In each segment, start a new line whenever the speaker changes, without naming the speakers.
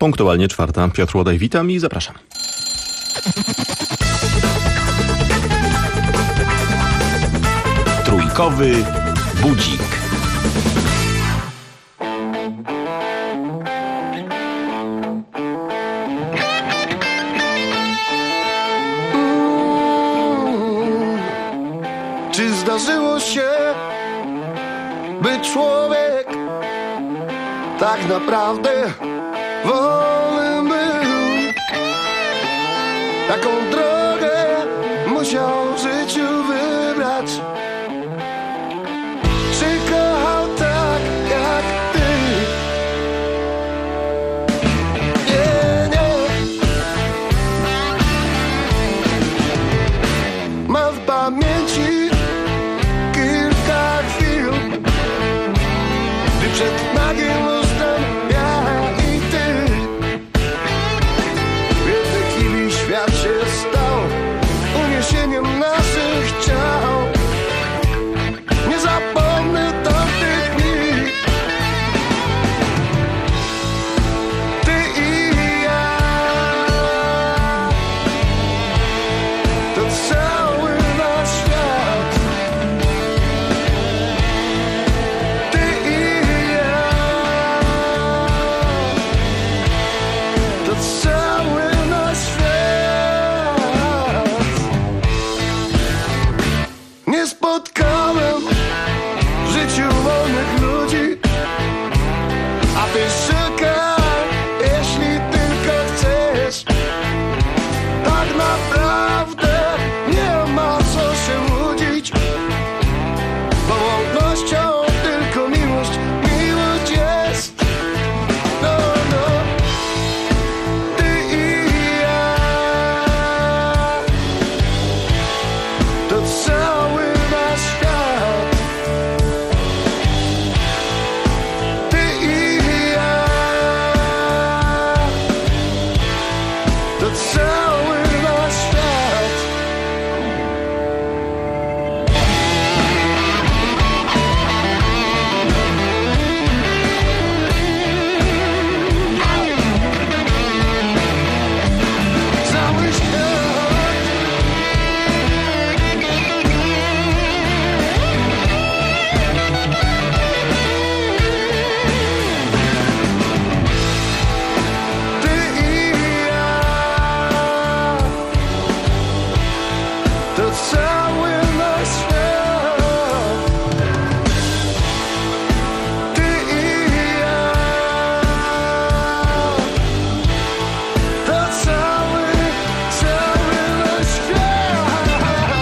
Punktualnie 4. Piotr Łodaj, witam i zapraszam. Trójkowy budzik.
Czy zdarzyło się, by człowiek tak naprawdę wolny był? Taką drogę musiał w życiu wybrać. Czy kochał tak jak ty? Nie, nie. Ma w pamięci kilka chwil, gdy przed nagim lustrem ja i ty. W jednej chwili świat się stał uniesieniem naszych ciał. Nie zapomnę tamtych dni. Ty i ja, to cały nasz świat. Ty i ja, to cały nasz świat. Nie spotkałem w życiu wolnych ludzi, a ty szukaj, jeśli tylko chcesz. Tak naprawdę nie ma co się łudzić, bo wolnością tylko miłość, miłość jest. No, no. Ty i ja, to cały nasz świat. Ty i ja, to cały nasz świat. Cały świat. Ty i ja, to cały nasz świat. Ty i ja, to cały nasz świat.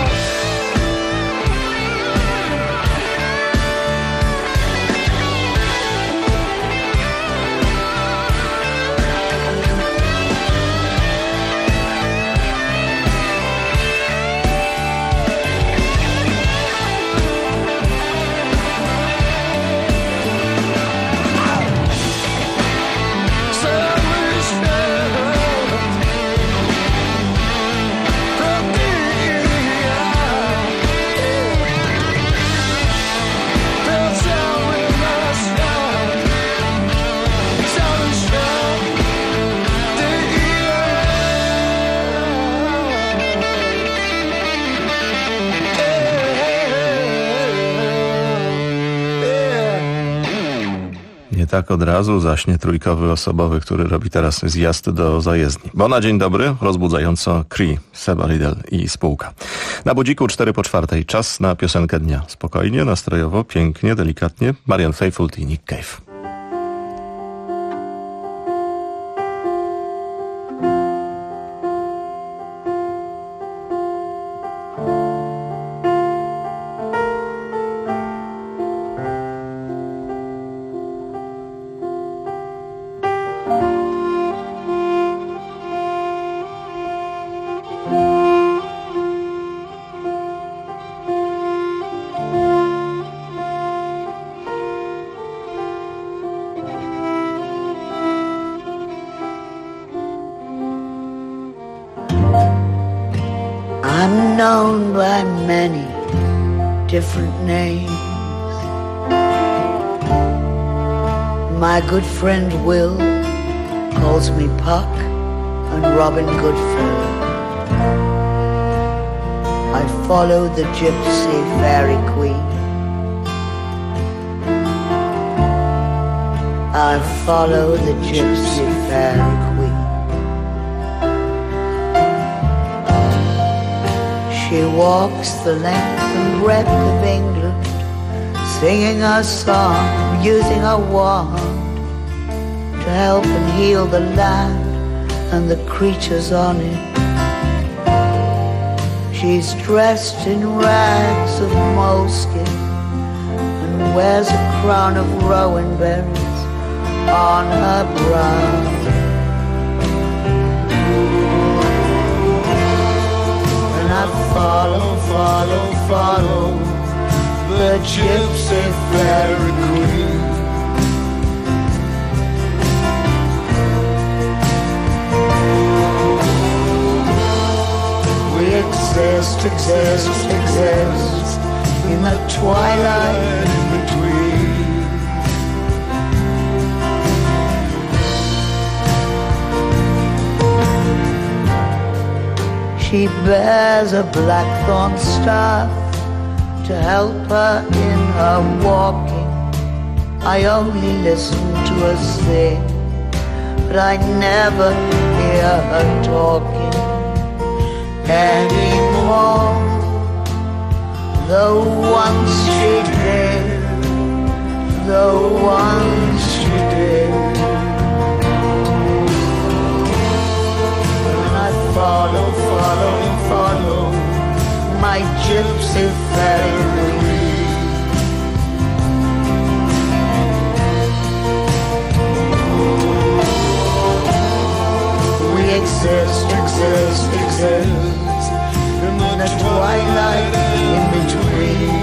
Cały świat. To ty i ja, to cały nasz świat. Cały świat. Ty i
Nie tak od razu zaśnie trójkowy osobowy, który robi teraz zjazd do zajezdni. Bo na dzień dobry, rozbudzająco Cree, Seba Riddle i spółka. Na budziku 4:04. Czas na piosenkę dnia. Spokojnie, nastrojowo, pięknie, delikatnie. Marian Faithfull i Nick Cave.
I'm known by many different names. My good friend Will calls calls me Puck and Robin Goodfellow. I follow the gypsy fairy queen. I follow the gypsy fairy queen. She walks the length and breadth of England, singing her song, using her wand to help and heal the land and the creatures on it. She's dressed in rags of moleskin and wears a crown of rowan berries on her brow. And I follow, follow, follow the gypsy fairy queen. We exist, exist, exist in the twilight in between. She bears a blackthorn staff to help her in her walking. I only listen to her sing, but I never hear her talking anymore. Though once she did, though once she did. And I follow, follow, follow my gypsy fairy. We exist, exist, exist in the twilight in between.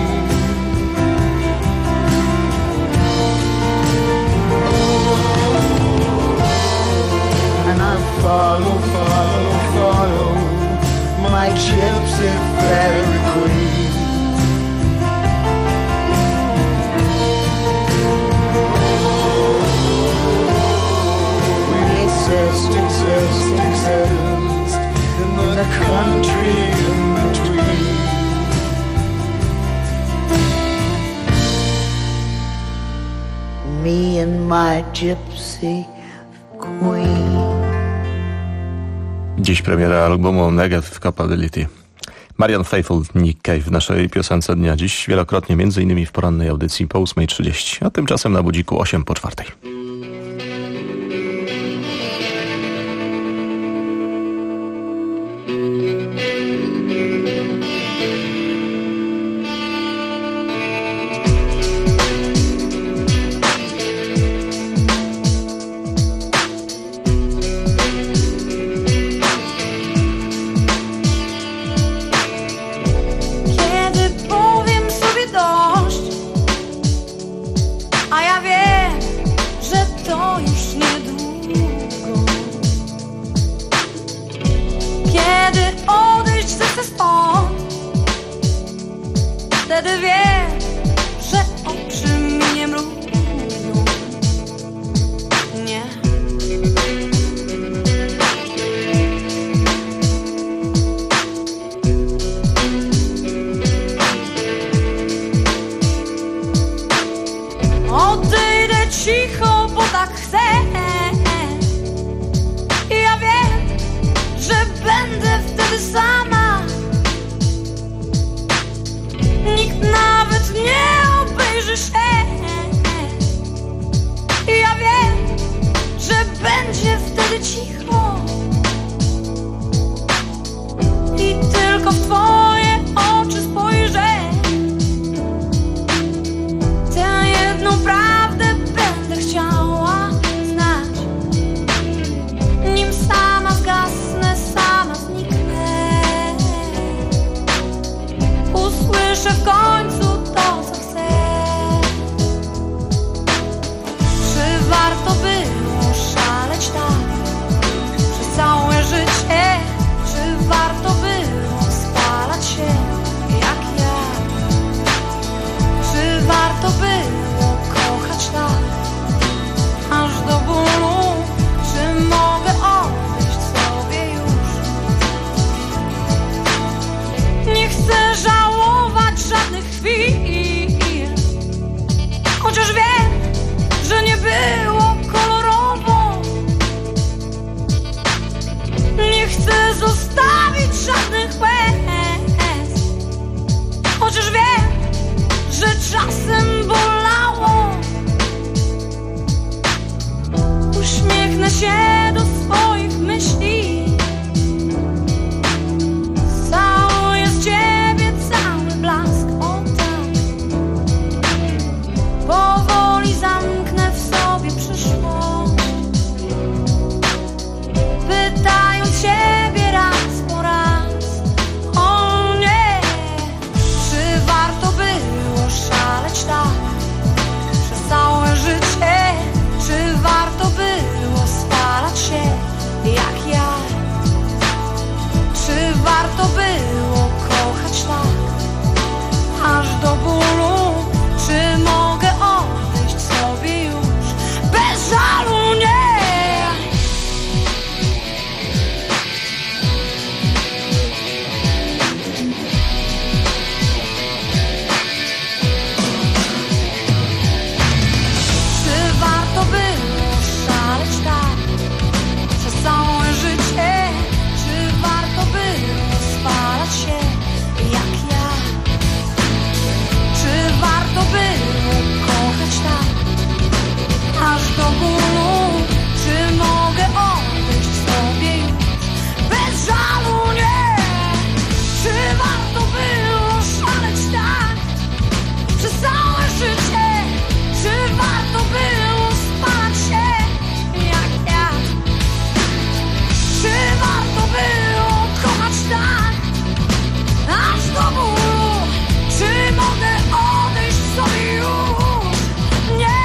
And I follow, follow, follow my gypsy fairy queen. We exist, exist, exist in the country in between. Me and my gypsy queen.
Dziś premiera albumu Negative Capability. Marianne Faithfull, Nick Cave w naszej piosence dnia dziś wielokrotnie, m.in. w porannej audycji po 8:30, a tymczasem na budziku 8:04.
Aż do bólu, czy może chwil. Chociaż wiem, że nie było kolorowo, nie chcę zostawić żadnych łez. Chociaż wiem, że czasem bolało, uśmiechnę się do swoich myśli. Całuję z ciebie cały blask, o tak. Powoli zamknę w sobie przyszłość, pytając siebie raz po raz, o nie, czy warto było szaleć tak przez całe życie? Czy warto było spalać się jak ja? Czy warto było kochać tak aż do bólu? Czy mogę odejść sobie już bez żalu? Nie! Czy warto było szaleć tak przez całe życie? Czy warto było spalać się jak ja? Czy warto było kochać tak aż do bólu? Czy mogę odejść sobie już bez żalu? Nie! Czy warto było szaleć tak przez całe życie? Czy warto było spalać się jak ja? Czy warto było kochać tak aż do bólu? Czy mogę odejść sobie już? Nie!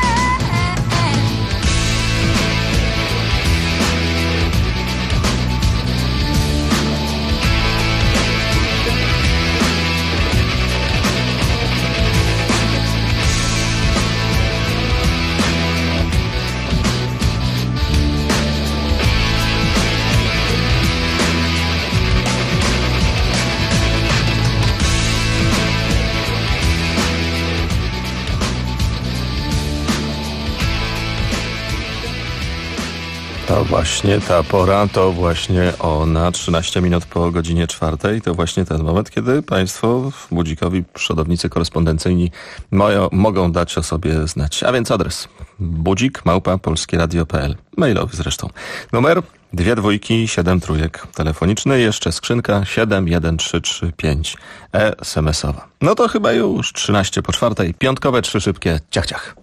To właśnie ta pora, to właśnie ona, 13 minut po godzinie 4. To właśnie ten moment, kiedy Państwo Budzikowi, przodownicy korespondencyjni mogą dać o sobie znać. A więc adres budzik@polskieradio.pl, mailowy zresztą. Numer 2 dwójki 7 trójek telefoniczny, jeszcze skrzynka 71335 SMS-owa. No to chyba już 13 po 4, piątkowe 3 szybkie ciach ciach.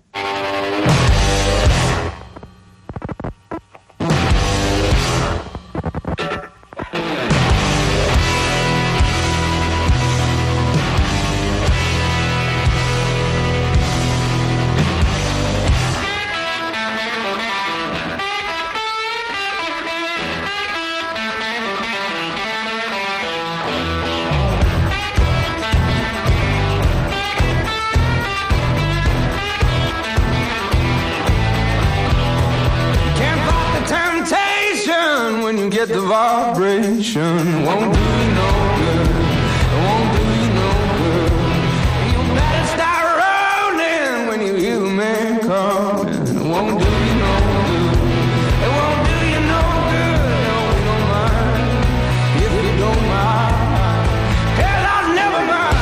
Get the vibration, won't do you no good, won't do you no good. You better start rolling when you hear the man coming, won't do you no good, it won't do you no good, no, we don't mind, if you don't mind, hell I'll never mind.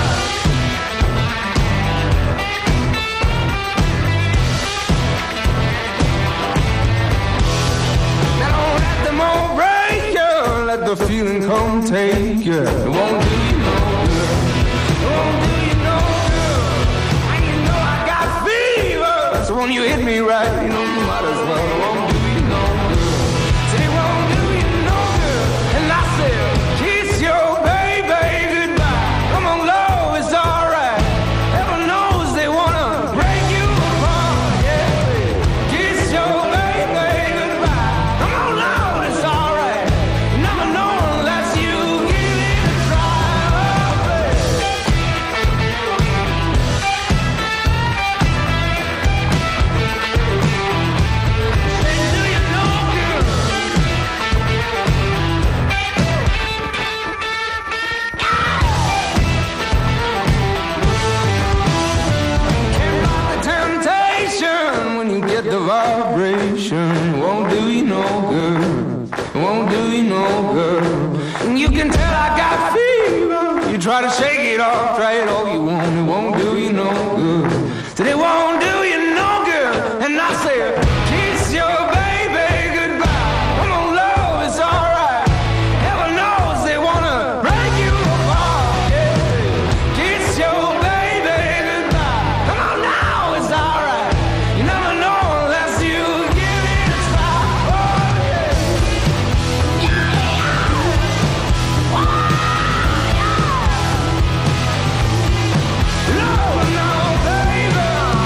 Now don't let them all break you, let the feeling come take you. It won't do you no good. It won't do you no good. And you know I got fever, so when you hit me right, you know you might as well. It won't do you no good. Said it won't do you no good. And I said, kiss your baby goodbye. Come on, love, it's alright. Heaven knows they wanna break you apart. Yeah, kiss your baby goodbye. Come on, love, it's alright. You never know unless you give it a try. Oh, baby. You try to shake it off, try it all you want, it won't do you no good. Said it won't do you no good. And I said, kiss your baby goodbye. Come on, love, it's alright. Heaven knows they wanna break you apart. Yeah. Kiss your baby goodbye. Come on now, it's alright. You never know unless you give it a try. Oh yeah. Love now, baby.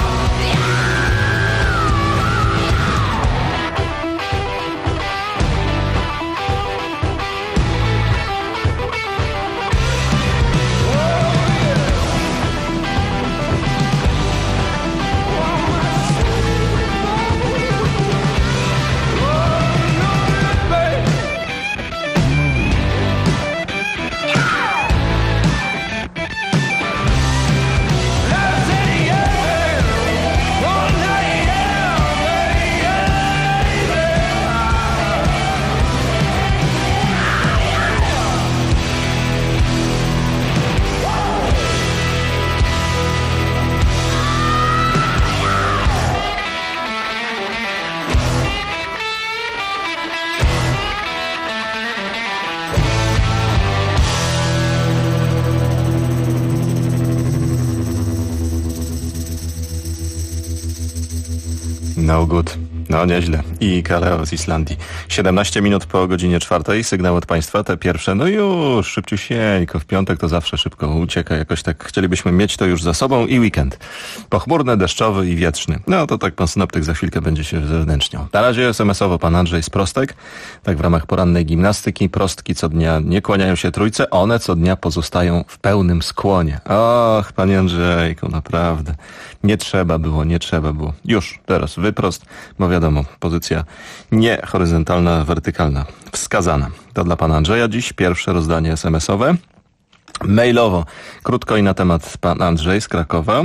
No good. No nieźle. I Kaleo z Islandii. 17 minut po godzinie 4. Sygnał od państwa, te pierwsze. No już, szybciusieńko. W piątek to zawsze szybko ucieka. Jakoś tak chcielibyśmy mieć to już za sobą i weekend. Pochmurny, deszczowy i wietrzny. No to tak pan synoptyk za chwilkę będzie się zewnętrzniał. Na razie SMS-owo pan Andrzej z Prostek. Tak w ramach porannej gimnastyki. Prostki co dnia nie kłaniają się trójce. One co dnia pozostają w pełnym skłonie. Och, panie Andrzejku, naprawdę. Nie trzeba było. Już, teraz wyprost, bo wiadomo, pozycja nie horyzontalna, wertykalna, wskazana. To dla pana Andrzeja dziś pierwsze rozdanie SMS-owe. Mailowo, krótko i na temat pan Andrzej z Krakowa,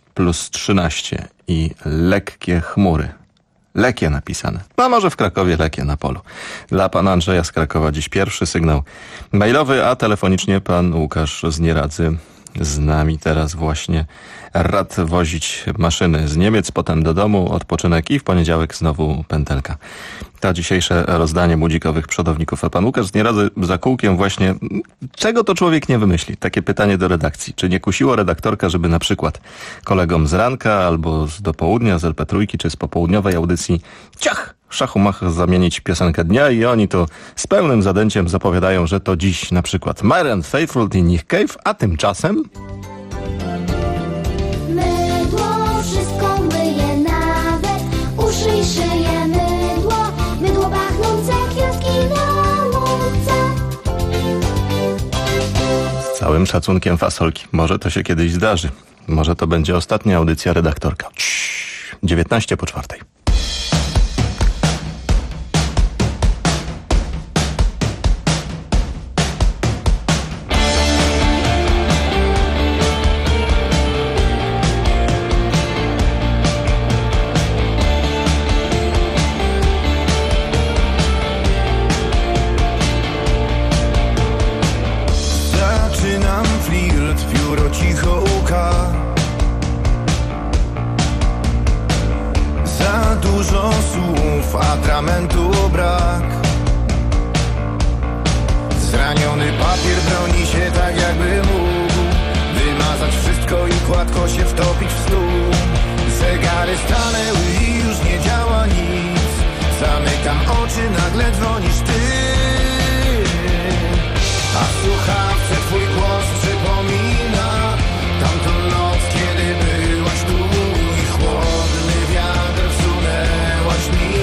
+13 i lekkie chmury. Lekie napisane. No może w Krakowie lekie na polu. Dla pana Andrzeja z Krakowa dziś pierwszy sygnał mailowy, a telefonicznie pan Łukasz z Nieradzy z nami teraz właśnie rad wozić maszyny z Niemiec, potem do domu, odpoczynek i w poniedziałek znowu pętelka. To dzisiejsze rozdanie budzikowych przodowników. A pan Łukasz z Nieradzy za kółkiem właśnie, czego to człowiek nie wymyśli? Takie pytanie do redakcji. Czy nie kusiło redaktorka, żeby na przykład kolegom z ranka albo do południa, z LP3 czy z popołudniowej audycji ciach, szachumach zamienić piosenkę dnia i oni to z pełnym zadęciem zapowiadają, że to dziś na przykład Marianne Faithfull i Nick Cave, a tymczasem...
Mydło wszystko myje, nawet uszy i szyję. Mydło pachnące kwiatki na łące.
Z całym szacunkiem fasolki. Może to się kiedyś zdarzy. Może to będzie ostatnia audycja redaktorka. 19 po 4.
Atramentu brak. Zraniony papier broni się tak jakby mógł wymazać wszystko i gładko się wtopić w stół. Zegary stanęły i już nie działa nic. Zamykam oczy, nagle dzwonisz ty. A w słuchawce twój głos przypomina tamtą noc, kiedy byłaś tu i chłodny wiatr wsunęłaś mi.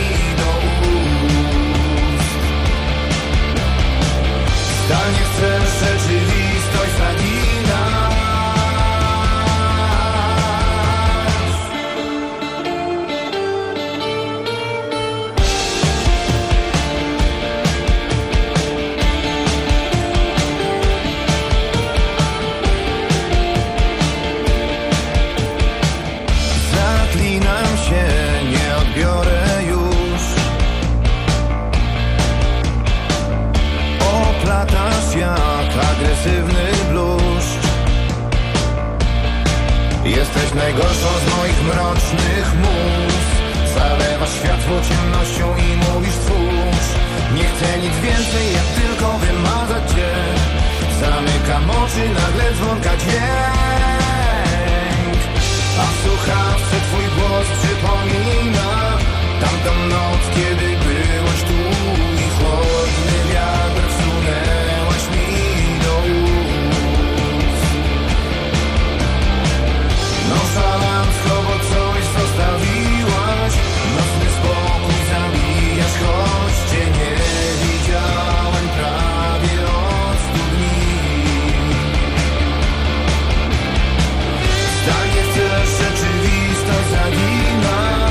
Zdalnie chcesz rzeczywistość zagić. Jesteś najgorszą z moich mrocznych mus. Zalewasz światło ciemnością i mówisz cóż. Nie chcę nic więcej, jak tylko wymazać cię. Zamykam oczy, nagle dzwonka dźwięk. A w słuchawce twój głos przypomina tamtą noc, kiedy byłaś tu i chłodny wiatr wsunęłaś mi do ust. Nonszalancko, bo coś zostawiłaś. Nocny spokój zabijasz, choć cię nie widziałem prawie od 100 dni. Zdalnie chcesz rzeczywistość zaginać.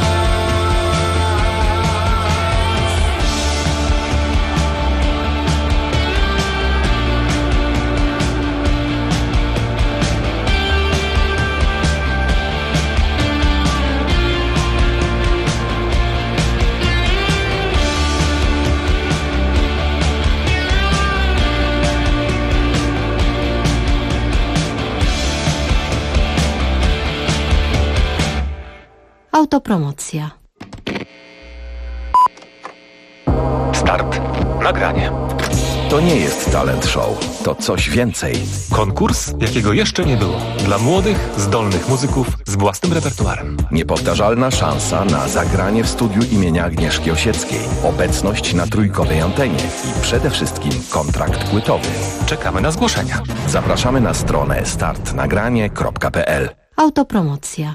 Autopromocja.
Start. Nagranie.
To nie jest talent show, to coś więcej.
Konkurs, jakiego jeszcze nie było. Dla młodych, zdolnych muzyków z własnym repertuarem.
Niepowtarzalna szansa na zagranie w studiu imienia Agnieszki Osieckiej. Obecność na trójkowej antenie i przede wszystkim kontrakt płytowy.
Czekamy na zgłoszenia.
Zapraszamy na stronę startnagranie.pl.
Autopromocja.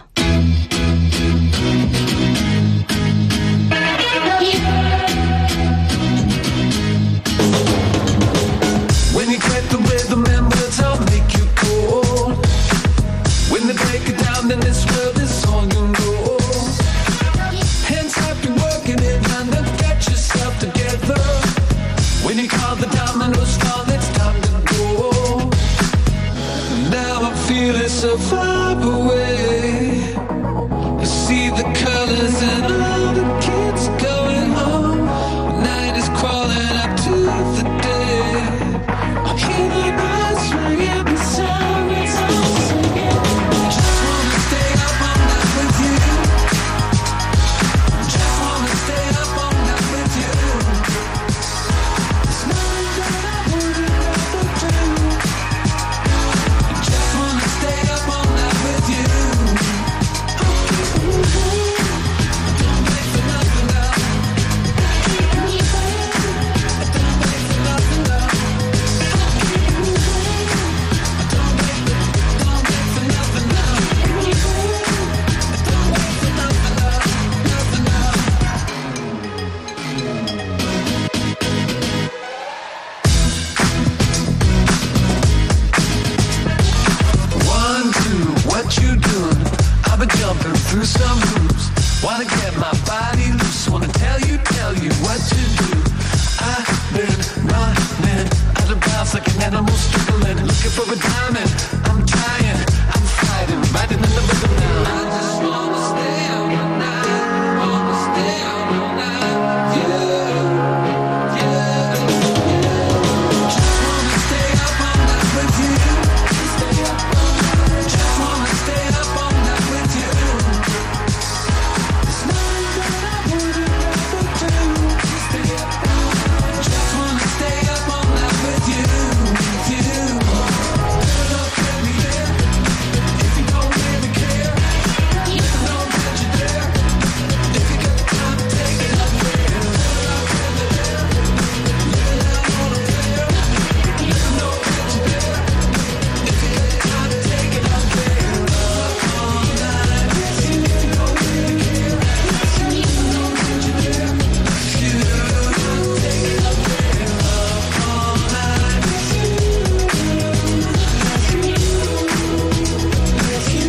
When you get the rhythm and words, I'll make you cool. When they break it down, then this world is all you know. Hands up, you're working it, and then get yourself together. When you call the dominoes fall, it's time to go. Now I feel it so far away. I see the colors and all the kids going home. Night is crawling up to the day. Hear the bells ringing, the sirens all singing. Just wanna stay up all night with you. Just wanna stay up all night with you. There's nothing that I wouldn't rather do. Just wanna stay up all night with you. Don't wait for nothing now. Don't wait for nothing now. One, two, what you doing? I've been jumping through some hoops. Wanna get my body loose. Wanna tell you what to do. I've been running out of bounds like an animal struggling, looking for a diamond. I'm trying, I'm fighting, riding in the rhythm now. I just wanna stay out all night, wanna stay out all night, yeah, yeah, yeah. Just wanna stay up all night with you. Stay up all night. Just wanna stay up all night with you. There's nothing that I wouldn't rather do. Stay up all night. Just wanna stay up all night with you, with you. Don't get me there if you don't really care. Don't touch you there if you got time to take it up there. Don't get me there, living out on a prayer. Don't touch you there if you got time to take it up there. Up all night with you if you don't really care. Don't touch you there if you don't take it up there. Up all night with you, with you, with you.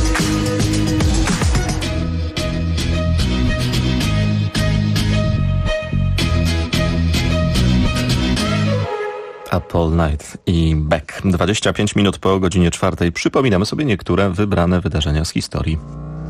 Up All Night i Back. 25 minut po godzinie 4. Przypominamy sobie niektóre wybrane wydarzenia z historii.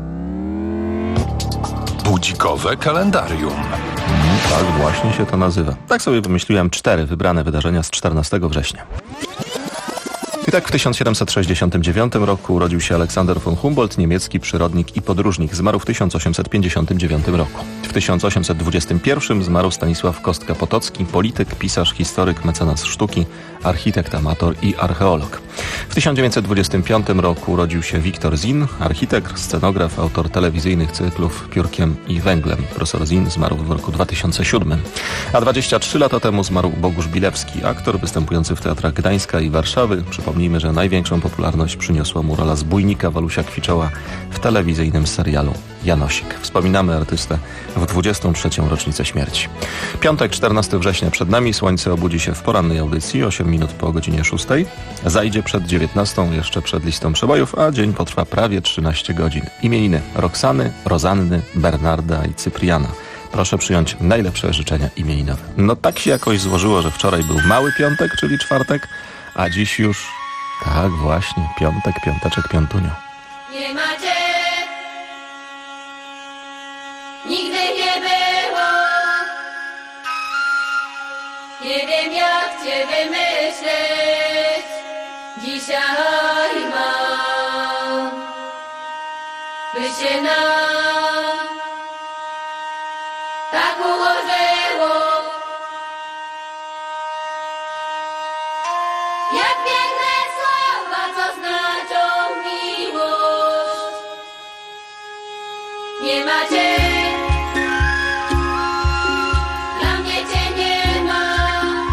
Budzikowe kalendarium.
Tak właśnie się to nazywa. Tak sobie wymyśliłem 4 wybrane wydarzenia z 14 września. I tak w 1769 roku urodził się Aleksander von Humboldt, niemiecki przyrodnik i podróżnik. Zmarł w 1859 roku. W 1821 zmarł Stanisław Kostka-Potocki, polityk, pisarz, historyk, mecenas sztuki, architekt, amator i archeolog. W 1925 roku urodził się Wiktor Zin, architekt, scenograf, autor telewizyjnych cyklów Piórkiem i Węglem. Profesor Zin zmarł w roku 2007. A 23 lata temu zmarł Bogusz Bilewski, aktor występujący w teatrach Gdańska i Warszawy. Przypomnijmy, że największą popularność przyniosła mu rola zbójnika Walusia Kwiczoła w telewizyjnym serialu Janosik. Wspominamy artystę w 23. rocznicę śmierci. Piątek, 14 września przed nami. Słońce obudzi się w porannej audycji 8 minut po godzinie 6. Zajdzie przed 19, jeszcze przed listą przebojów, a dzień potrwa prawie 13 godzin. Imieniny Roxany, Rozanny, Bernarda i Cypriana. Proszę przyjąć najlepsze życzenia imieninowe. No tak się jakoś złożyło, że wczoraj był mały piątek, czyli czwartek, a dziś już, tak właśnie, piątek, piąteczek, piątunio.
Nie macie, nigdy nie było. Nie wiem jak cię wymyśleć, dzisiaj mam, by się nam tak ułożyło. Jak piękne słowa, co znaczą miłość. Nie macie, dla mnie cię nie ma.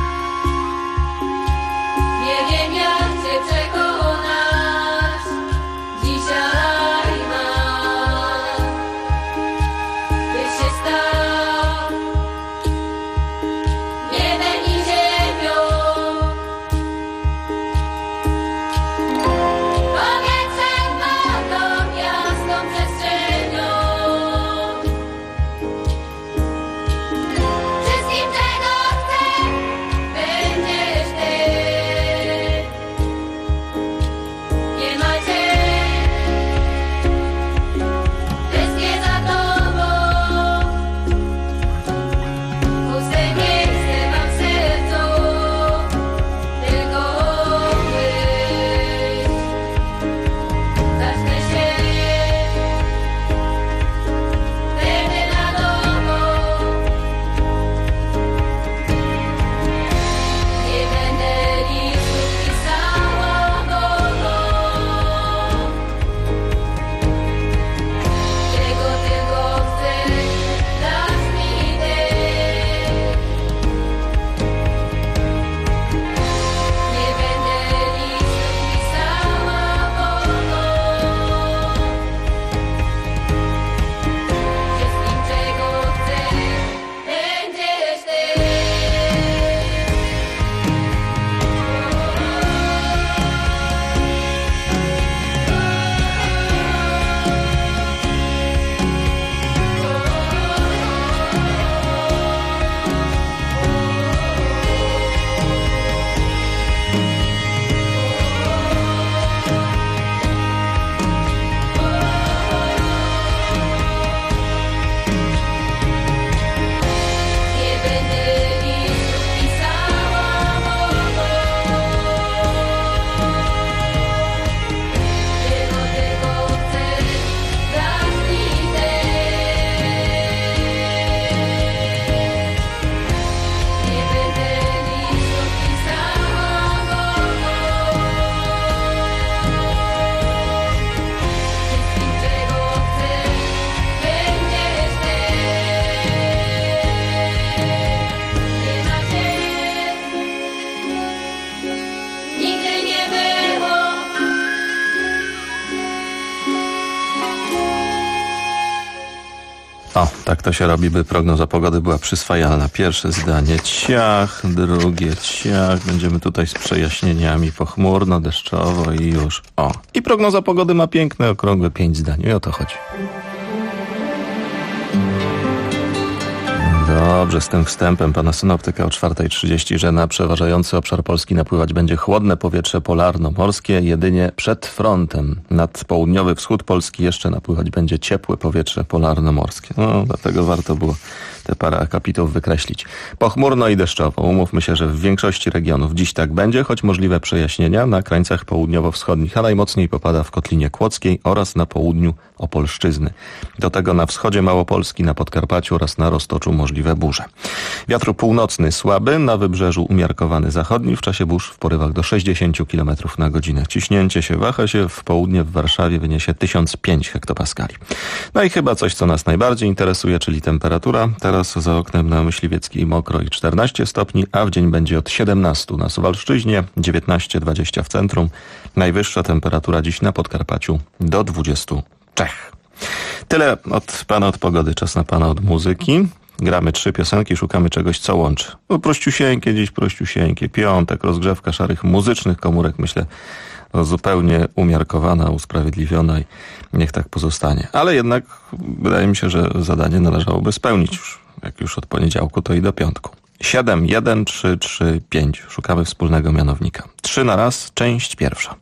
Nie wiem jak cię przekonać, dzisiaj mam, by się stał niebem i ziemią. Powietrzem, wodą, jasną przestrzenią. Wszystkim czego chcę, będziesz ty. Nie macie, wszystkie za tobą. Puste miejsce mam w sercu, tylko być. Zacznę się wtedy na nowo. Nie będę listów pisała wolno. Czego tylko chcę, dasz mi ty. Nie będę listów pisała wolno. Wszystkim czego chcę, będziesz ty. Nie będę listów pisała wolno. Czego chcę, dasz mi ty. Nie będę listów pisała wolno. Wszystkim czego chcę, będziesz ty. Nie macie, nigdy nie było.
O, tak to się robi, by prognoza pogody była przyswajalna. Pierwsze zdanie ciach, drugie ciach. Będziemy tutaj z przejaśnieniami pochmurno, deszczowo i już. O, i prognoza pogody ma piękne, okrągłe 5 zdań. I o to chodzi. Dobrze, z tym wstępem pana synoptyka o 4:30, że na przeważający obszar Polski napływać będzie chłodne powietrze polarno-morskie, jedynie przed frontem. Nad południowy wschód Polski jeszcze napływać będzie ciepłe powietrze polarno-morskie. No, dlatego warto było te parę akapitów wykreślić. Pochmurno i deszczowo. Umówmy się, że w większości regionów dziś tak będzie, choć możliwe przejaśnienia na krańcach południowo-wschodnich, a najmocniej popada w Kotlinie Kłodzkiej oraz na południu Opolszczyzny. Do tego na wschodzie Małopolski, na Podkarpaciu oraz na Roztoczu możliwe burze. Wiatr północny słaby, na wybrzeżu umiarkowany zachodni, w czasie burz w porywach do 60 km na godzinę. Ciśnięcie się waha się, w południe w Warszawie wyniesie 1005 hektopaskali. No i chyba coś, co nas najbardziej interesuje, czyli temperatura. Teraz za oknem na Myśliwieckiej mokro i 14 stopni, a w dzień będzie od 17 na Suwalszczyźnie, 19-20 w centrum. Najwyższa temperatura dziś na Podkarpaciu do 23. Tyle od pana od pogody, czas na pana od muzyki. Gramy 3 piosenki, szukamy czegoś, co łączy. No, prościusieńkie dziś, prościusieńkie. Piątek, rozgrzewka szarych muzycznych komórek, myślę, zupełnie umiarkowana, usprawiedliwiona i niech tak pozostanie. Ale jednak wydaje mi się, że zadanie należałoby spełnić już. Jak już od poniedziałku, to i do piątku. 7, 1, 3, 3, 5. Szukamy wspólnego mianownika. 3 na raz, część pierwsza.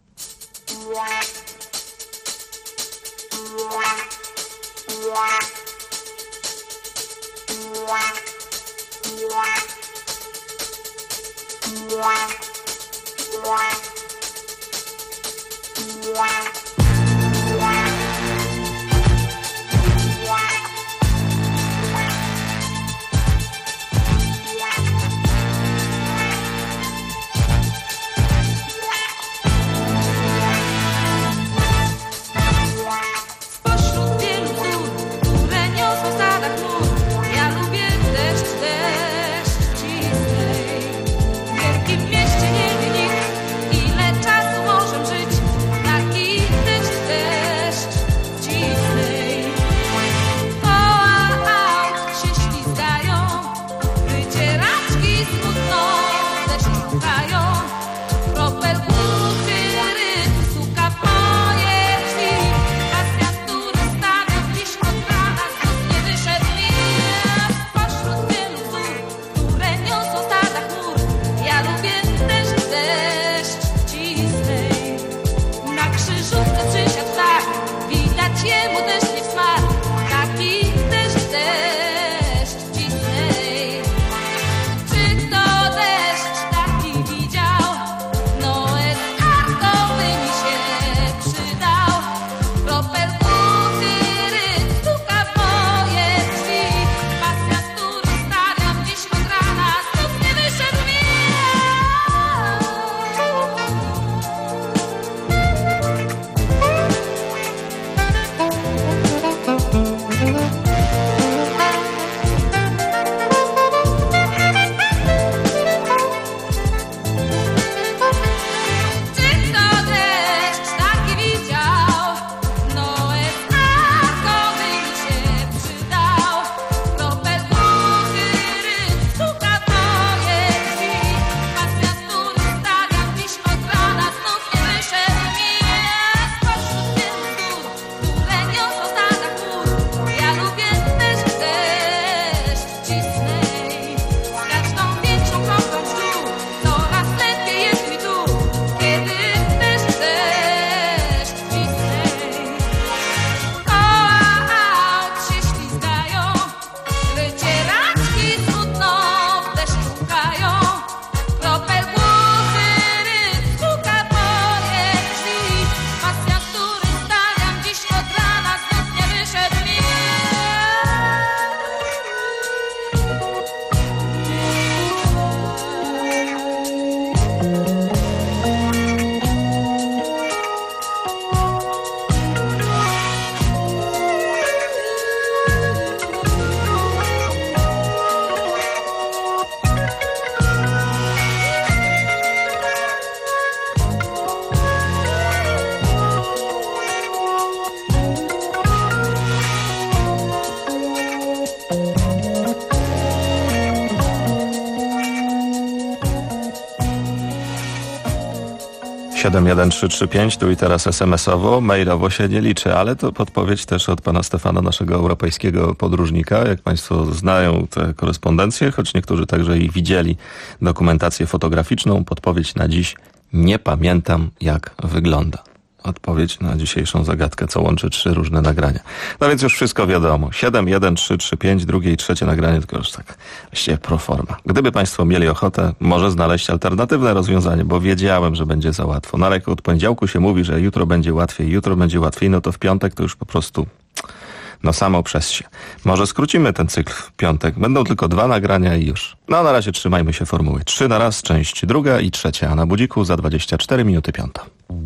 Siedem 1335, tu i teraz SMS-owo, mailowo się nie liczy, ale to podpowiedź też od pana Stefana, naszego europejskiego podróżnika. Jak państwo znają tę korespondencję, choć niektórzy także i widzieli dokumentację fotograficzną, podpowiedź na dziś: nie pamiętam, jak wygląda. odpowiedź na dzisiejszą zagadkę, co łączy 3 różne nagrania. No więc już wszystko wiadomo. 7, 1, 3, 3, 5, drugie i trzecie nagranie, tylko już tak właściwie pro forma. Gdyby Państwo mieli ochotę, może znaleźć alternatywne rozwiązanie, bo wiedziałem, że będzie za łatwo. No ale jak od poniedziałku się mówi, że jutro będzie łatwiej, no to w piątek to już po prostu samo przez się. Może skrócimy ten cykl w piątek. Będą tylko 2 nagrania i już. No na razie trzymajmy się formuły. 3 na raz, część druga i trzecia, a na budziku za 24 minuty 5.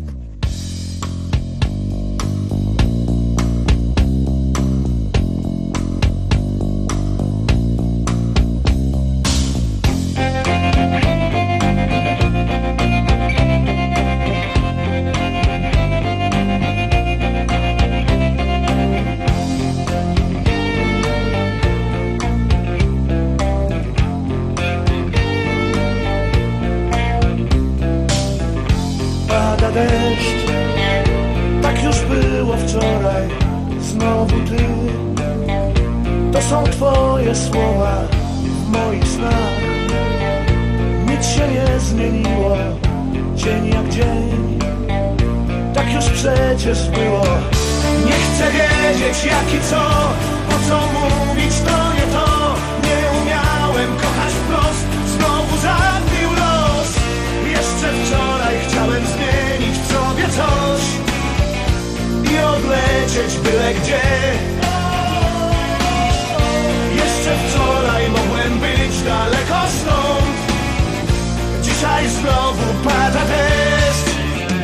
Deszcz, tak już było wczoraj, znowu ty. To są twoje słowa w moich snach. Nic się nie zmieniło, dzień jak dzień. Tak już przecież było. Nie chcę wiedzieć jak i co, po co mówić to nie to. Nie umiałem kochać wprost, znowu zabił los. Jeszcze wczoraj chciałem zmienić w sobie coś i odlecieć byle gdzie. Jeszcze wczoraj mogłem być daleko stąd. Dzisiaj znowu pada deszcz.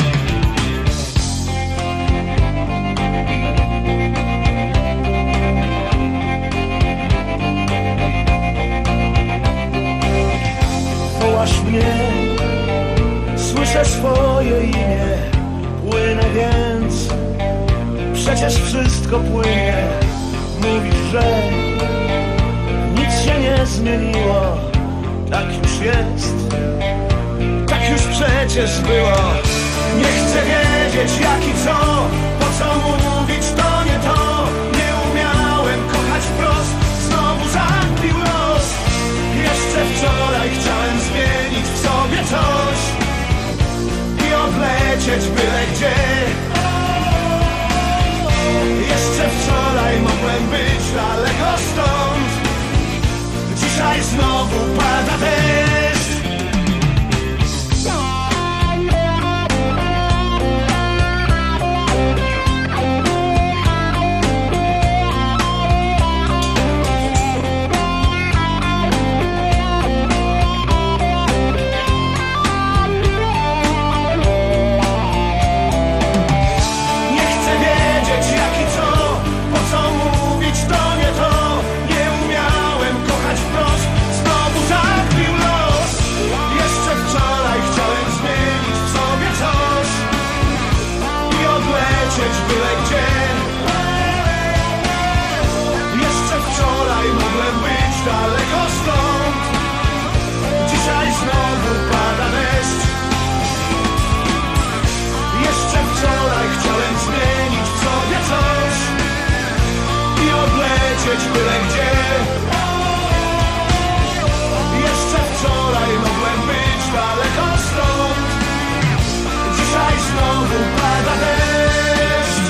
Wołasz mnie, słyszę swoje imię. Płynę więc, przecież wszystko płynie. Mówisz, że nic się nie zmieniło. Tak już jest, tak już przecież było. Nie chcę wiedzieć jak i co, po co mówić to nie to. Nie umiałem kochać wprost, znowu zabił los. Jeszcze wczoraj chciałem zmienić w sobie coś i odlecieć byle gdzie. Jeszcze wczoraj mogłem być daleko stąd. Dzisiaj znowu pada deszcz. Byle gdzie. Jeszcze wczoraj mogłem być daleko stąd. Dzisiaj znowu pada deszcz.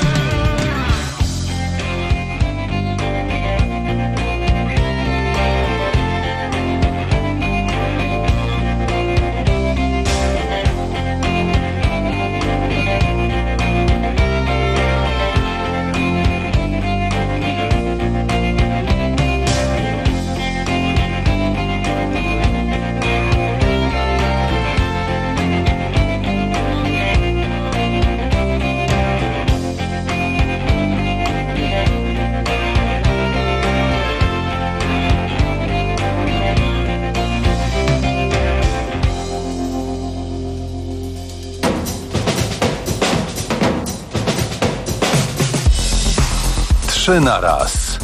Trzy na raz.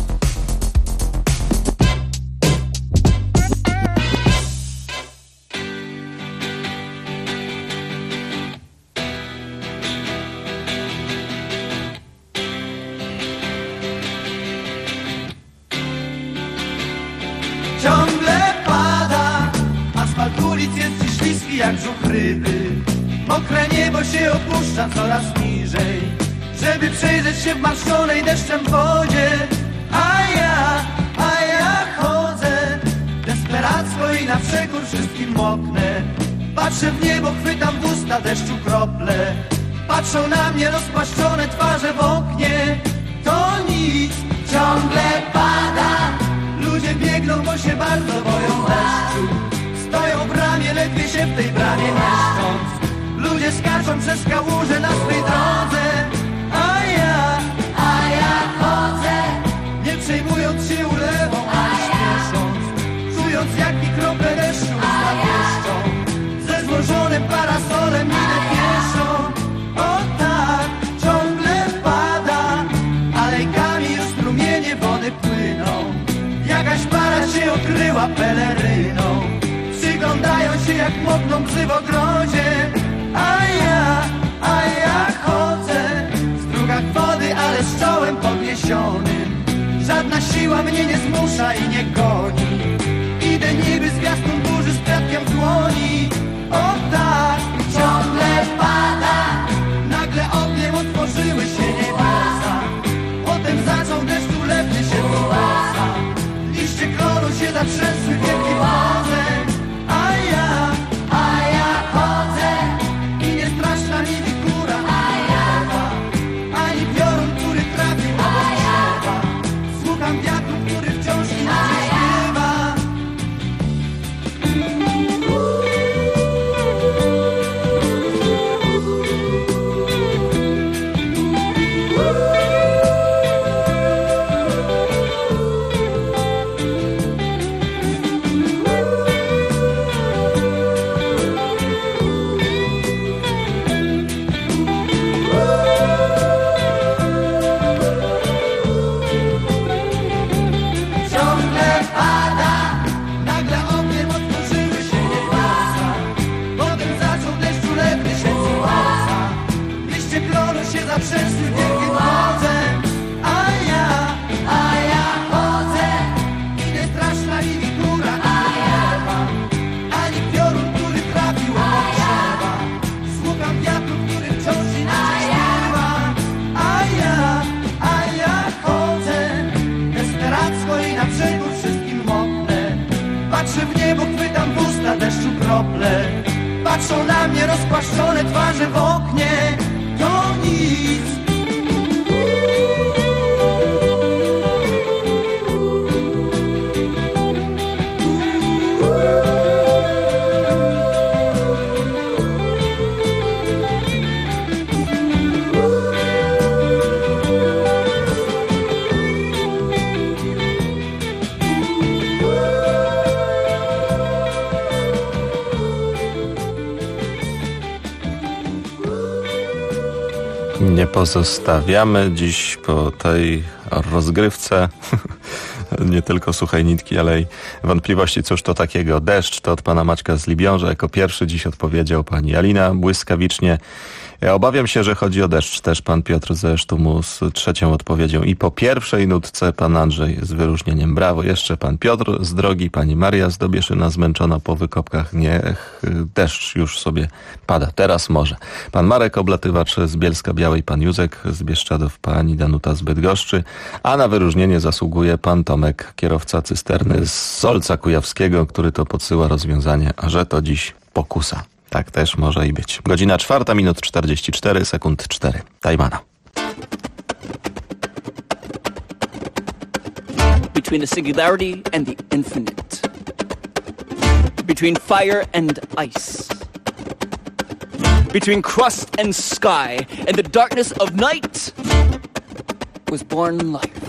Ciągle pada, asfalt ulic jest dziś śliski jak brzuch ryby.
Mokre niebo się opuszcza coraz niżej, żeby przejrzeć się w marszczonej deszczem wodzie. A ja chodzę desperacko i na przekór wszystkim moknę. Patrzę w niebo, chwytam w usta deszczu krople. Patrzą na mnie rozpłaszczone twarze w oknie. To nic, ciągle pada. Ludzie biegną, bo się bardzo boją deszczu. Stoją w bramie, ledwie się w tej bramie mieszcząc. Ludzie skaczą przez kałuże na swej drodze. A ja chodzę, nie przejmując się ulewą, ani śpiesząc, czując jak mi krople deszczu zapieszczą. Ze złożonym parasolem idę pieszo. O tak, ciągle pada, alejkami już strumienie wody płyną. Jakaś para się okryła peleryną. Przyglądają się jak mokną psy w ogrodzie. A ja chodzę w strugach wody, ale z czołem podniesionym. Żadna siła mnie nie zmusza i nie goni. Idę niby zwiastun burzy z kwiatkiem w dłoni. O tak, ciągle pada. Nagle ogniem otworzyły się niebiosa. Potem zaczął deszczu lepnie się z nosa. Liście klonu się zatrzęsły wielkim mrozem. A ja chodzę i nie straszna mi wikura ani piorun, który trafił obok drzewa. Słucham wiatru, który wciąż inaczej śpiewa. Zatrzęsły wielkim mrozem. A ja chodzę i nie straszna mi wikura ani piorun, który trafił obok drzewa. Słucham wiatru, który wciąż inaczej śpiewa. A ja chodzę desperacko i na przekór wszystkim moknę. Patrzę w niebo, chwytam w usta deszczu krople. Patrzą na mnie rozpłaszczone twarze w oknie. To nic.
Nie pozostawiamy dziś po tej rozgrywce nie tylko suchej nitki, ale i wątpliwości, cóż to takiego. Deszcz to od pana Maćka z Libiąża. Jako pierwszy dziś odpowiedział pani Alina błyskawicznie. Ja obawiam się, że chodzi o deszcz. Też pan Piotr ze Sztumu z trzecią odpowiedzią. I po pierwszej nutce pan Andrzej z wyróżnieniem. Brawo. Jeszcze pan Piotr z Drogi, pani Maria z Dobieszyna, zmęczona po wykopkach. Niech deszcz już sobie pada. Teraz może. Pan Marek Oblatywacz z Bielska Białej, pan Józek z Bieszczadów, pani Danuta z Bydgoszczy. A na wyróżnienie zasługuje pan Tomek, kierowca cysterny z Solca Kujawskiego, który to podsyła rozwiązanie, że to dziś pokusa. Tak też może i być. Godzina 4, minut 44, sekund 4. Tajmana.
Between the singularity and the infinite. Between fire and ice. Between crust and sky and the darkness of night was born life.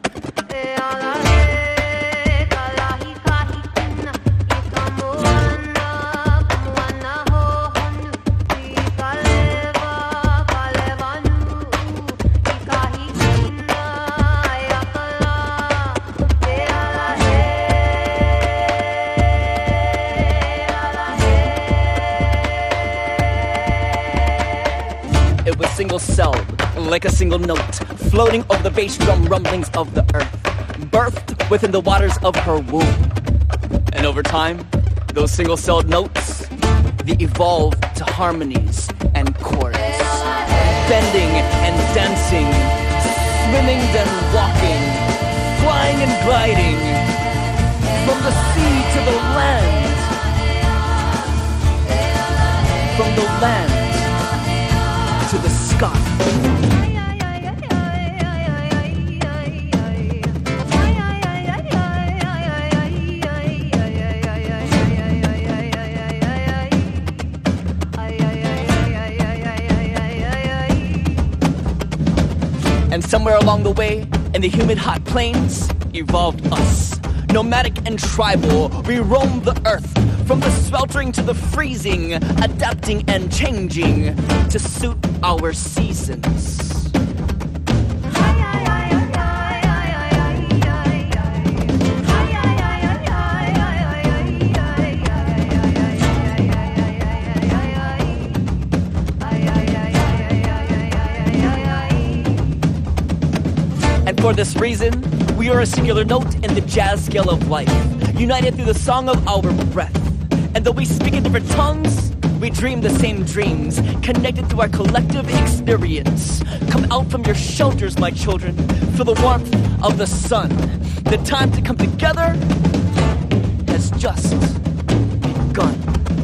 Single-celled, like a single note, floating over the bass drum rumblings of the earth, birthed within the waters of her womb. And over time, those single-celled notes they evolve to harmonies and chords. Bending and dancing, swimming then walking, flying and gliding, from the sea to the land, from the land to the sky. And somewhere along the way, in the humid hot plains, evolved us. Nomadic and tribal, we roamed the earth, from the sweltering to the freezing, adapting and changing to suit our seasons. And for this reason, we are a singular note in the jazz scale of life, united through the song of our breath. And though we speak in different tongues, we dream the same dreams, connected through our collective experience. Come out from your shelters, my children, feel the warmth of the sun. The time to come together has just begun.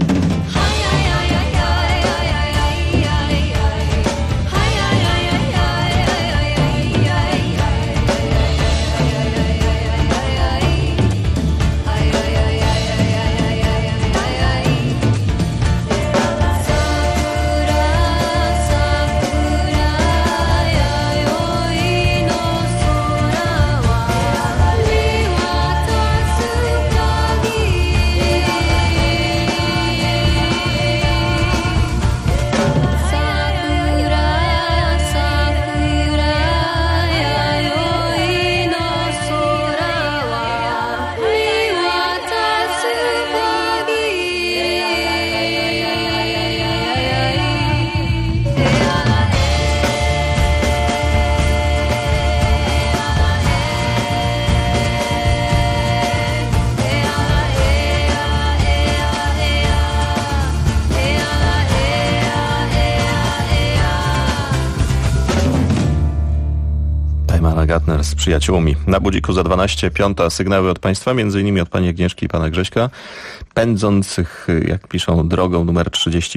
Gatner z przyjaciółmi. Na budziku za 12, 5 sygnały od Państwa, m.in. od pani Agnieszki i pana Grześka, pędzących, jak piszą, drogą numer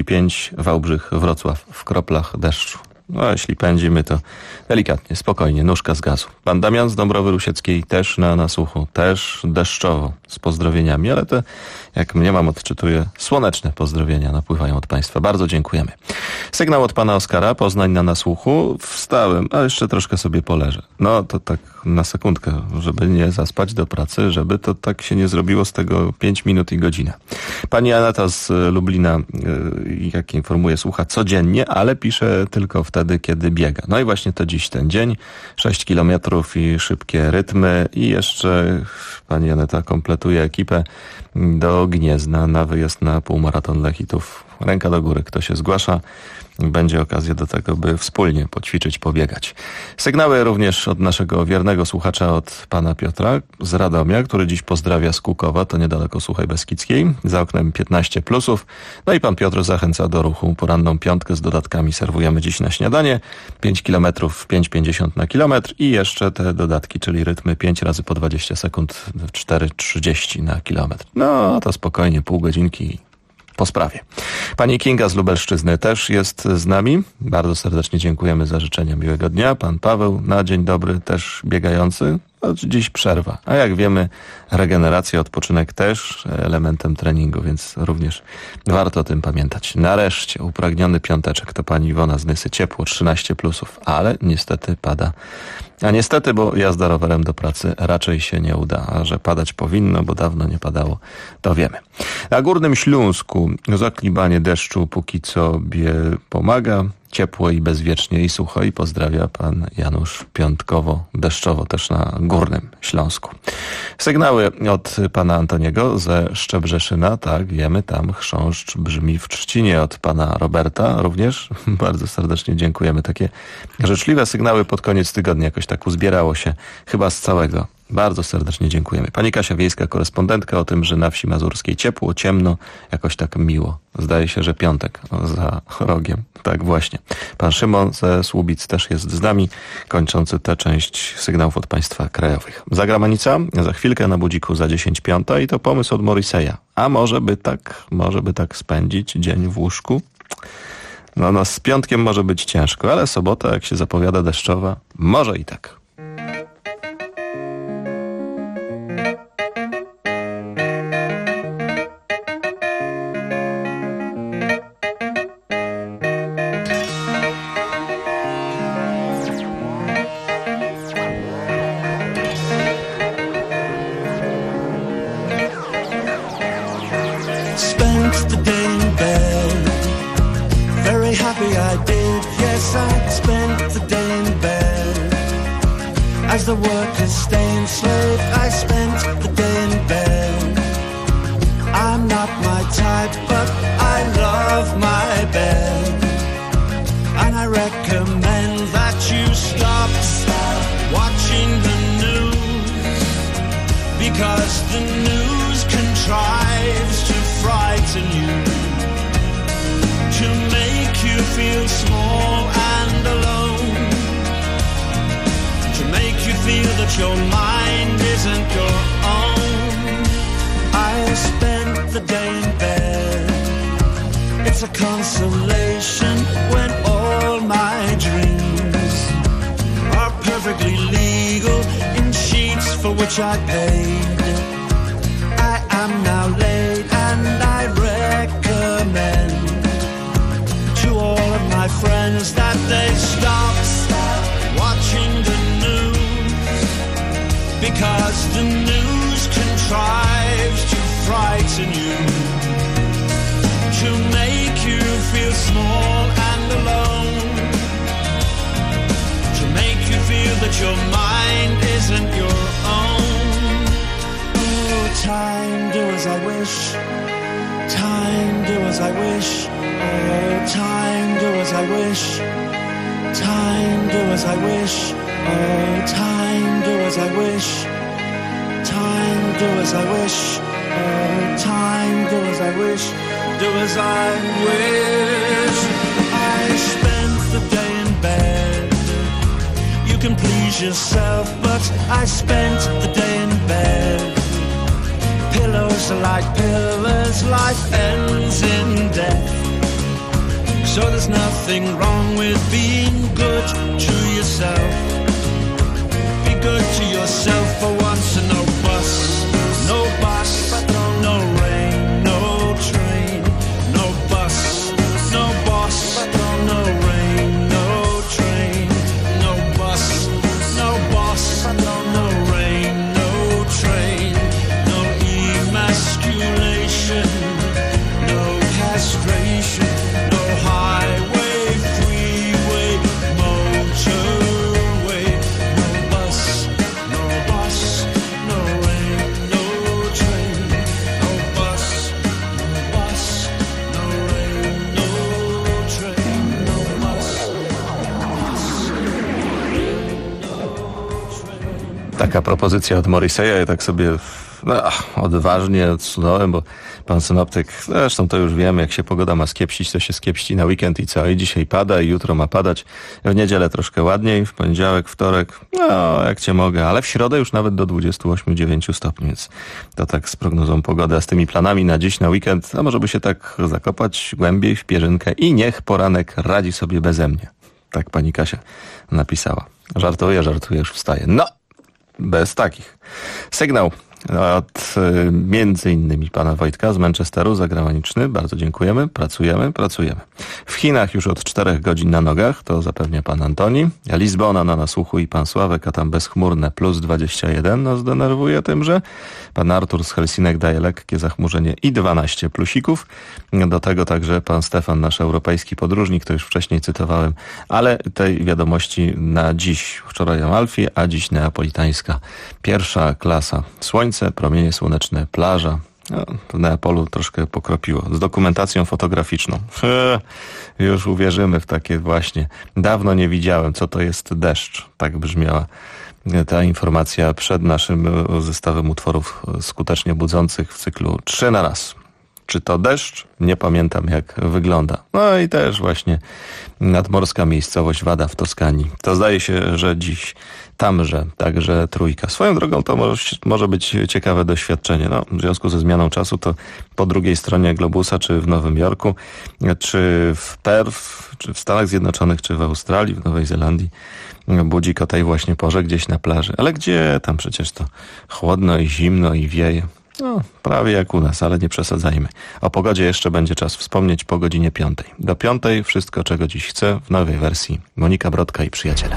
35 Wałbrzych-Wrocław w kroplach deszczu. No, jeśli pędzimy, to delikatnie, spokojnie, nóżka z gazu. Pan Damian z Dąbrowy Rusieckiej też na nasłuchu, też deszczowo, z pozdrowieniami, ale te, jak mniemam, odczytuję, słoneczne pozdrowienia napływają od Państwa. Bardzo dziękujemy. Sygnał od pana Oskara, Poznań na nasłuchu. Wstałem, a jeszcze troszkę sobie poleżę. No to tak na sekundkę, żeby nie zaspać do pracy, żeby to tak się nie zrobiło z tego 5 minut i godzina. Pani Aneta z Lublina, jak informuję, słucha codziennie, ale pisze tylko wtedy, kiedy biega. No i właśnie to dziś ten dzień. 6 kilometrów i szybkie rytmy. I jeszcze pani Aneta kompletuje ekipę do Gniezna na wyjazd na półmaraton Lechitów. Ręka do góry, kto się zgłasza. Będzie okazja do tego, by wspólnie poćwiczyć, pobiegać. Sygnały również od naszego wiernego słuchacza, od pana Piotra z Radomia, który dziś pozdrawia z Kukowa, to niedaleko Suchej Beskidzkiej. Za oknem 15 plusów. No i pan Piotr zachęca do ruchu. Poranną piątkę z dodatkami serwujemy dziś na śniadanie. 5 km, 5,50 na kilometr i jeszcze te dodatki, czyli rytmy 5 razy po 20 sekund, 4,30 na kilometr. No to spokojnie, pół godzinki po sprawie. Pani Kinga z Lubelszczyzny też jest z nami. Bardzo serdecznie dziękujemy za życzenia miłego dnia. Pan Paweł na dzień dobry też biegający. No, dziś przerwa. A jak wiemy, regeneracja, odpoczynek też elementem treningu, więc również warto o tym pamiętać. Nareszcie upragniony piąteczek to pani Iwona z Nysy. Ciepło, 13 plusów, ale niestety pada. A niestety, bo jazda rowerem do pracy raczej się nie uda, a że padać powinno, bo dawno nie padało, to wiemy. Na Górnym Śląsku zaklibanie deszczu póki co pomaga. Ciepło i bezwiecznie i sucho i pozdrawia pan Janusz Piątkowo, deszczowo też na Górnym Śląsku. Sygnały od pana Antoniego ze Szczebrzeszyna, tak wiemy, tam chrząszcz brzmi w trzcinie, od pana Roberta również. Bardzo serdecznie dziękujemy. Takie życzliwe sygnały pod koniec tygodnia jakoś tak uzbierało się chyba z całego Bardzo serdecznie dziękujemy. Pani Kasia Wiejska, korespondentka, o tym, że na wsi mazurskiej ciepło, ciemno, jakoś tak miło. Zdaje się, że piątek za rogiem. Tak właśnie. Pan Szymon ze Słubic też jest z nami, kończący tę część sygnałów od państwa krajowych. Zagramanica za chwilkę na budziku za 10:05 i to pomysł od Morriseya. A może by tak spędzić dzień w łóżku? No z piątkiem może być ciężko, ale sobota, jak się zapowiada deszczowa, może i tak.
As the workers stay enslaved, I spent the day in bed. I'm not my type, but I love my bed. And I recommend that you stop watching the news, because the news contrives to frighten you, to make you feel small and alone, make you feel that your mind isn't your own. I spent the day in bed. It's a consolation when all my dreams are perfectly legal in sheets for which I paid. I am now late and I recommend to all of my friends that they stop watching the news, because the news contrives to frighten you, to make you feel small and alone, to make you feel that your mind isn't your own. Oh, time, do as I wish. Time, do as I wish. Oh, time, do as I wish. Time, do as I wish. Oh, time, do as I wish. Time, do as I wish. Oh, time, do as I wish. Do as I wish. I spent the day in bed. You can please yourself, but I spent the day in bed. Pillows are like pillars, life ends in death. So there's nothing wrong with being good to yourself. Be good to yourself for once, and no bus, no rain, no train, no bus, no boss, no rain, no train, no bus, no boss, no rain, no train, no emasculation, no castration, no highway, freeway, motorway, no bus, no bus, no rain, no train, no bus, no rain, no train, no bus.
Taka propozycja od Morriseya, ja tak sobie odważnie odsunąłem, bo pan synoptyk, zresztą to już wiemy, jak się pogoda ma skiepścić, to się skiepści na weekend i co? I dzisiaj pada, i jutro ma padać, w niedzielę troszkę ładniej, w poniedziałek, wtorek, jak cię mogę, ale w środę już nawet do 28-9 stopni, więc to tak z prognozą pogody, a z tymi planami na dziś, na weekend, a może by się tak zakopać głębiej w pierzynkę i niech poranek radzi sobie beze mnie. Tak pani Kasia napisała. Żartuję, już wstaję. No, bez takich. Sygnał od między innymi pana Wojtka z Manchesteru, zagraniczny. Bardzo dziękujemy. Pracujemy. W Chinach już od 4 godzin na nogach, to zapewnia pan Antoni. Lizbona na nasłuchu i pan Sławek, a tam bezchmurne plus 21 nas denerwuje tym, że pan Artur z Helsinek daje lekkie zachmurzenie i 12 plusików. Do tego także pan Stefan, nasz europejski podróżnik, to już wcześniej cytowałem, ale tej wiadomości na dziś. Wczoraj Amalfi, a dziś neapolitańska. Pierwsza klasa. Słońce, promienie słoneczne, plaża. No, w Neapolu troszkę pokropiło. Z dokumentacją fotograficzną. Już uwierzymy w takie właśnie. Dawno nie widziałem, co to jest deszcz. Tak brzmiała ta informacja przed naszym zestawem utworów skutecznie budzących w cyklu 3 na raz. Czy to deszcz? Nie pamiętam, jak wygląda. No i też właśnie nadmorska miejscowość Wada w Toskanii. To zdaje się, że dziś tamże także trójka. Swoją drogą to może być ciekawe doświadczenie. No, w związku ze zmianą czasu to po drugiej stronie globusa, czy w Nowym Jorku, czy w Perth, czy w Stanach Zjednoczonych, czy w Australii, w Nowej Zelandii budzik o tej właśnie porze gdzieś na plaży. Ale gdzie? Tam przecież to chłodno i zimno i wieje. No, prawie jak u nas, ale nie przesadzajmy. O pogodzie jeszcze będzie czas wspomnieć po godzinie 5. Do 5 wszystko, czego dziś chcę, w nowej wersji Monika Brodka i przyjaciele.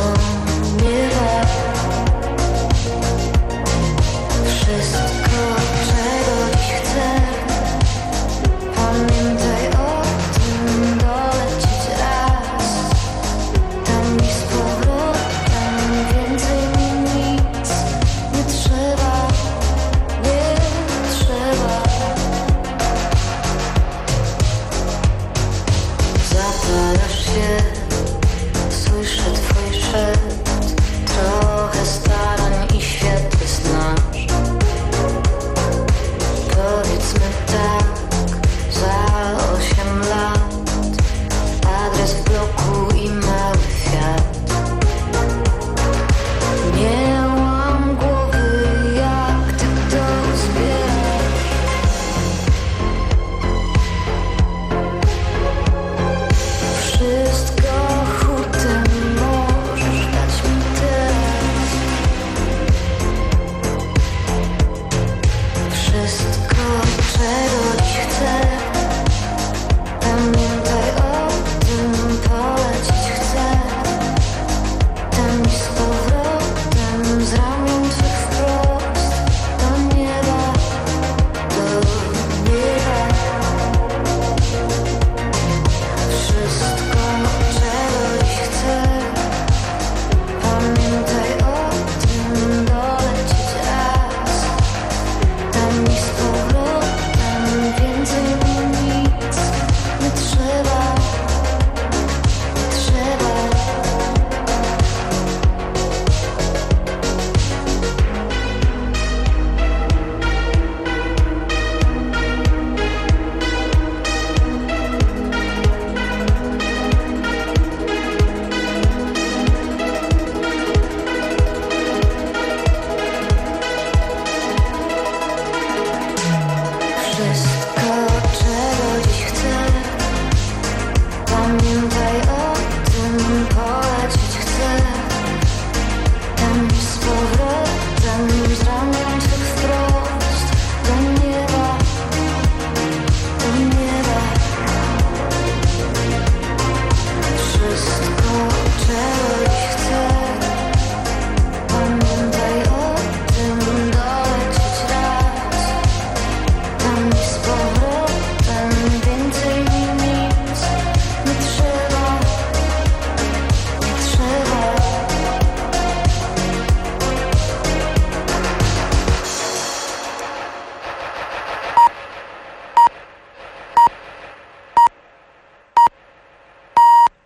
Wszystko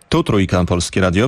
Tu Trójka, Polskie Radio.